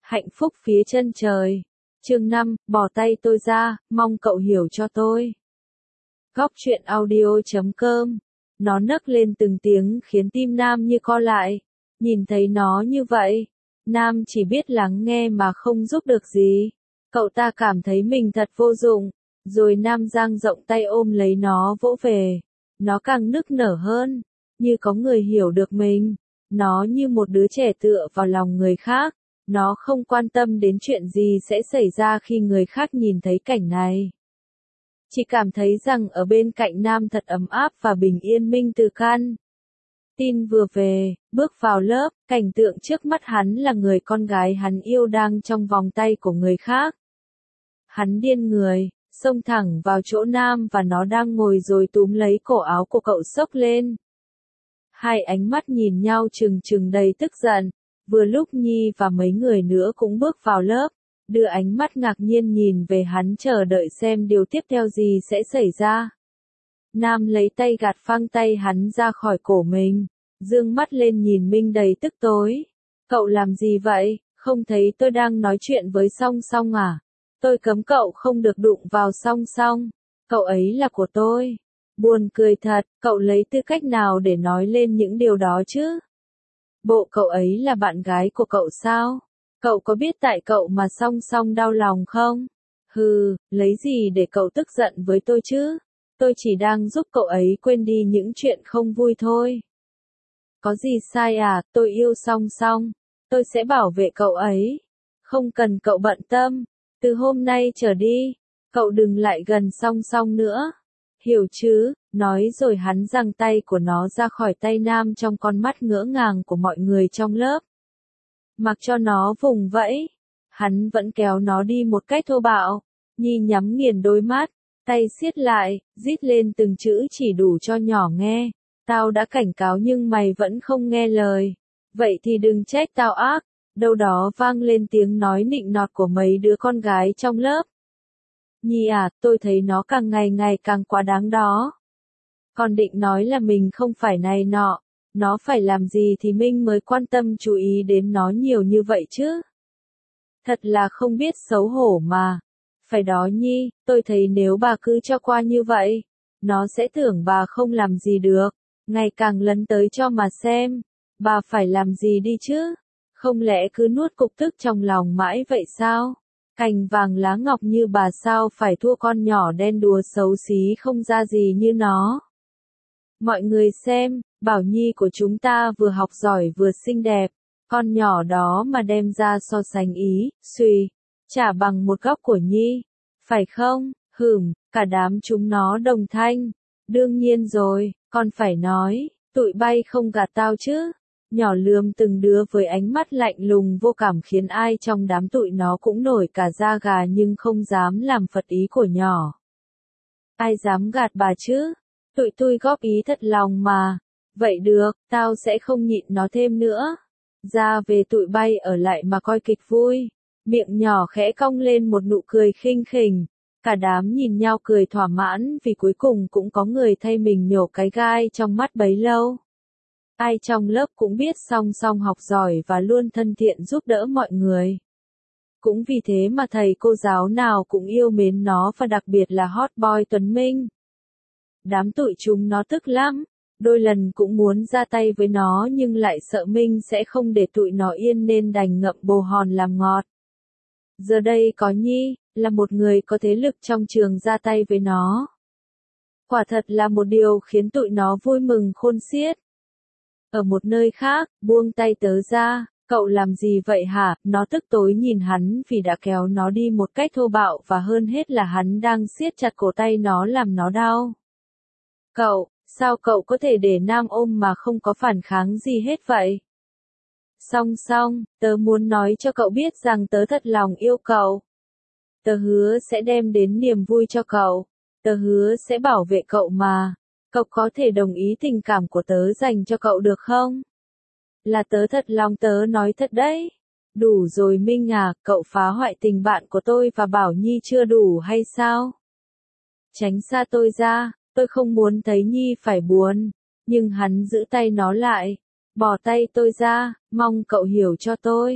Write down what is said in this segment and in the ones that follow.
Hạnh phúc phía chân trời. Chương 5, bỏ tay tôi ra, mong cậu hiểu cho tôi. Góc truyện audio.com. Nó nấc lên từng tiếng khiến tim Nam như co lại. Nhìn thấy nó như vậy, Nam chỉ biết lắng nghe mà không giúp được gì. Cậu ta cảm thấy mình thật vô dụng. Rồi Nam dang rộng tay ôm lấy nó vỗ về. Nó càng nức nở hơn, như có người hiểu được mình. Nó như một đứa trẻ tựa vào lòng người khác. Nó không quan tâm đến chuyện gì sẽ xảy ra khi người khác nhìn thấy cảnh này. Chỉ cảm thấy rằng ở bên cạnh Nam thật ấm áp và bình yên minh từ căn. Tin vừa về, bước vào lớp, cảnh tượng trước mắt hắn là người con gái hắn yêu đang trong vòng tay của người khác. Hắn điên người, xông thẳng vào chỗ Nam và nó đang ngồi rồi túm lấy cổ áo của cậu xốc lên. Hai ánh mắt nhìn nhau trừng trừng đầy tức giận. Vừa lúc Nhi và mấy người nữa cũng bước vào lớp, đưa ánh mắt ngạc nhiên nhìn về hắn chờ đợi xem điều tiếp theo gì sẽ xảy ra. Nam lấy tay gạt phăng tay hắn ra khỏi cổ mình, dương mắt lên nhìn Minh đầy tức tối. Cậu làm gì vậy, không thấy tôi đang nói chuyện với Song Song à? Tôi cấm cậu không được đụng vào Song Song, cậu ấy là của tôi. Buồn cười thật, cậu lấy tư cách nào để nói lên những điều đó chứ? Bộ cậu ấy là bạn gái của cậu sao? Cậu có biết tại cậu mà Song Song đau lòng không? Hừ, lấy gì để cậu tức giận với tôi chứ? Tôi chỉ đang giúp cậu ấy quên đi những chuyện không vui thôi. Có gì sai à, tôi yêu Song Song. Tôi sẽ bảo vệ cậu ấy. Không cần cậu bận tâm. Từ hôm nay trở đi, cậu đừng lại gần Song Song nữa. Hiểu chứ, nói rồi hắn giằng tay của nó ra khỏi tay Nam trong con mắt ngỡ ngàng của mọi người trong lớp. Mặc cho nó vùng vẫy, hắn vẫn kéo nó đi một cách thô bạo. Nhi nhắm nghiền đôi mắt, tay siết lại, rít lên từng chữ chỉ đủ cho nhỏ nghe. Tao đã cảnh cáo nhưng mày vẫn không nghe lời. Vậy thì đừng trách tao ác. Đâu đó vang lên tiếng nói nịnh nọt của mấy đứa con gái trong lớp. Nhi à, tôi thấy nó càng ngày càng quá đáng đó. Con định nói là mình không phải này nọ, nó phải làm gì thì Minh mới quan tâm chú ý đến nó nhiều như vậy chứ. Thật là không biết xấu hổ mà. Phải đó Nhi, tôi thấy nếu bà cứ cho qua như vậy, nó sẽ tưởng bà không làm gì được, ngày càng lấn tới cho mà xem. Bà phải làm gì đi chứ? Không lẽ cứ nuốt cục tức trong lòng mãi vậy sao? Cành vàng lá ngọc như bà sao phải thua con nhỏ đen đúa xấu xí không ra gì như nó. Mọi người xem, Bảo Nhi của chúng ta vừa học giỏi vừa xinh đẹp, con nhỏ đó mà đem ra so sánh ý, suy, chả bằng một góc của Nhi, phải không? Cả đám chúng nó đồng thanh. Đương nhiên rồi, con phải nói, tụi bay không gạt tao chứ. Nhỏ lườm từng đứa với ánh mắt lạnh lùng vô cảm khiến ai trong đám tụi nó cũng nổi cả da gà nhưng không dám làm phật ý của nhỏ. Ai dám gạt bà chứ? Tụi tôi góp ý thật lòng mà. Vậy được, tao sẽ không nhịn nó thêm nữa. Ra về tụi bay ở lại mà coi kịch vui. Miệng nhỏ khẽ cong lên một nụ cười khinh khỉnh. Cả đám nhìn nhau cười thỏa mãn vì cuối cùng cũng có người thay mình nhổ cái gai trong mắt bấy lâu. Ai trong lớp cũng biết Song Song học giỏi và luôn thân thiện giúp đỡ mọi người. Cũng vì thế mà thầy cô giáo nào cũng yêu mến nó và đặc biệt là hot boy Tuấn Minh. Đám tụi chúng nó tức lắm, đôi lần cũng muốn ra tay với nó nhưng lại sợ Minh sẽ không để tụi nó yên nên đành ngậm bồ hòn làm ngọt. Giờ đây có Nhi, là một người có thế lực trong trường ra tay với nó. Quả thật là một điều khiến tụi nó vui mừng khôn xiết. Ở một nơi khác, buông tay tớ ra, cậu làm gì vậy hả? Nó tức tối nhìn hắn vì đã kéo nó đi một cách thô bạo và hơn hết là hắn đang siết chặt cổ tay nó làm nó đau. Cậu, sao cậu có thể để Nam ôm mà không có phản kháng gì hết vậy? Song Song, tớ muốn nói cho cậu biết rằng tớ thật lòng yêu cậu. Tớ hứa sẽ đem đến niềm vui cho cậu. Tớ hứa sẽ bảo vệ cậu mà. Cậu có thể đồng ý tình cảm của tớ dành cho cậu được không? Là tớ thật lòng tớ nói thật đấy. Đủ rồi Minh à, cậu phá hoại tình bạn của tôi và Bảo Nhi chưa đủ hay sao? Tránh xa tôi ra, tôi không muốn thấy Nhi phải buồn. Nhưng hắn giữ tay nó lại. Bỏ tay tôi ra, mong cậu hiểu cho tôi.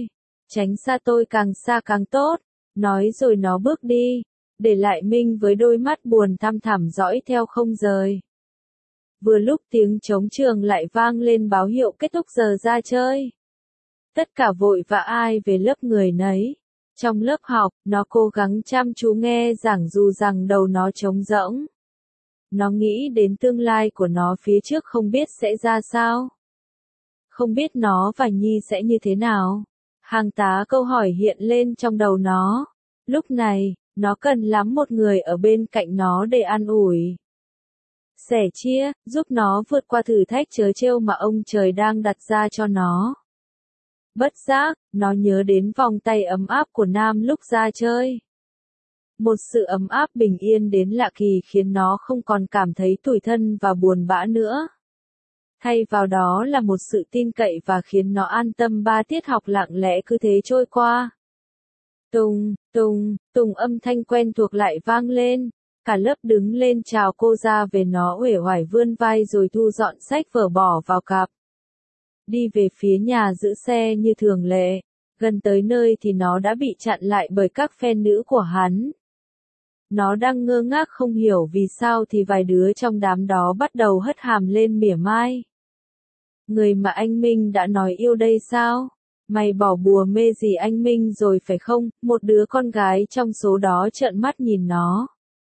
tránh xa tôi càng xa càng tốt, nói rồi nó bước đi, để lại Minh với đôi mắt buồn thăm thẳm dõi theo không rời. Vừa lúc tiếng trống trường lại vang lên báo hiệu kết thúc giờ ra chơi. Tất cả vội vã ai về lớp người nấy. Trong lớp học, nó cố gắng chăm chú nghe giảng dù rằng đầu nó trống rỗng. Nó nghĩ đến tương lai của nó phía trước không biết sẽ ra sao. Không biết nó và Nhi sẽ như thế nào. Hàng tá câu hỏi hiện lên trong đầu nó. Lúc này, nó cần lắm một người ở bên cạnh nó để an ủi. Sẻ chia, giúp nó vượt qua thử thách trớ trêu mà ông trời đang đặt ra cho nó. Bất giác, nó nhớ đến vòng tay ấm áp của Nam lúc ra chơi. Một sự ấm áp bình yên đến lạ kỳ khiến nó không còn cảm thấy tủi thân và buồn bã nữa. Thay vào đó là một sự tin cậy và khiến nó an tâm 3 tiết học lặng lẽ cứ thế trôi qua. Tùng, tùng, tùng âm thanh quen thuộc lại vang lên. Cả lớp đứng lên chào cô ra về, nó uể oải vươn vai rồi thu dọn sách vở bỏ vào cặp. Đi về phía nhà giữ xe như thường lệ. Gần tới nơi thì nó đã bị chặn lại bởi các fan nữ của hắn. Nó đang ngơ ngác không hiểu vì sao thì vài đứa trong đám đó bắt đầu hất hàm lên mỉa mai. Người mà anh Minh đã nói yêu đây sao? Mày bỏ bùa mê gì anh Minh rồi phải không? Một đứa con gái trong số đó trợn mắt nhìn nó.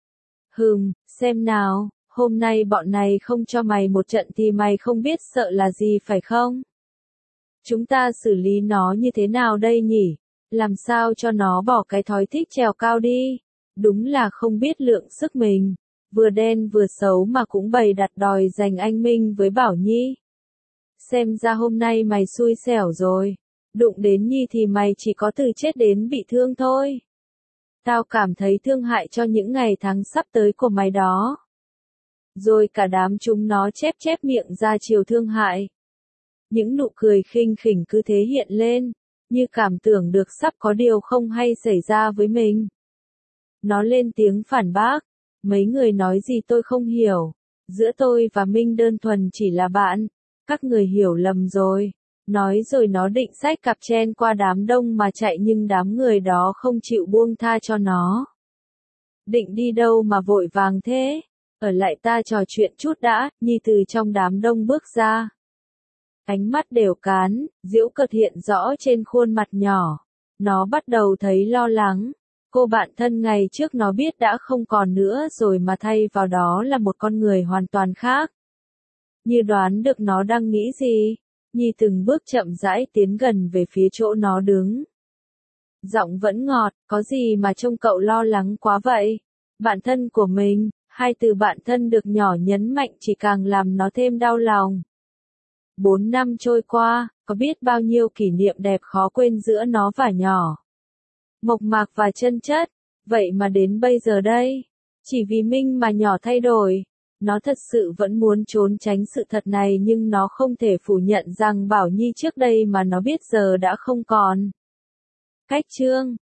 Xem nào, hôm nay bọn này không cho mày một trận thì mày không biết sợ là gì phải không? Chúng ta xử lý nó như thế nào đây nhỉ? Làm sao cho nó bỏ cái thói thích trèo cao đi? Đúng là không biết lượng sức mình. Vừa đen vừa xấu mà cũng bày đặt đòi giành anh Minh với Bảo Nhi. Xem ra hôm nay mày xui xẻo rồi. Đụng đến Nhi thì mày chỉ có từ chết đến bị thương thôi. Tao cảm thấy thương hại cho những ngày tháng sắp tới của mày đó. Rồi cả đám chúng nó chép miệng ra chiều thương hại. Những nụ cười khinh khỉnh cứ thế hiện lên, như cảm tưởng được sắp có điều không hay xảy ra với mình. Nó lên tiếng phản bác, mấy người nói gì tôi không hiểu, giữa tôi và Minh đơn thuần chỉ là bạn, các người hiểu lầm rồi. Nói rồi nó định xách cặp chen qua đám đông mà chạy nhưng đám người đó không chịu buông tha cho nó. Định đi đâu mà vội vàng thế? Ở lại ta trò chuyện chút đã, Nhi từ trong đám đông bước ra. Ánh mắt đều cán, giễu cợt hiện rõ trên khuôn mặt nhỏ. Nó bắt đầu thấy lo lắng. Cô bạn thân ngày trước nó biết đã không còn nữa rồi mà thay vào đó là một con người hoàn toàn khác. Như đoán được nó đang nghĩ gì, Nhi từng bước chậm rãi tiến gần về phía chỗ nó đứng. Giọng vẫn ngọt, có gì mà trông cậu lo lắng quá vậy? Bạn thân của mình, hai từ bạn thân được nhỏ nhấn mạnh chỉ càng làm nó thêm đau lòng. 4 năm trôi qua, có biết bao nhiêu kỷ niệm đẹp khó quên giữa nó và nhỏ. Mộc mạc và chân chất, vậy mà đến bây giờ đây, chỉ vì Minh mà nhỏ thay đổi. Nó thật sự vẫn muốn trốn tránh sự thật này nhưng nó không thể phủ nhận rằng Bảo Nhi trước đây mà nó biết giờ đã không còn. Cách chương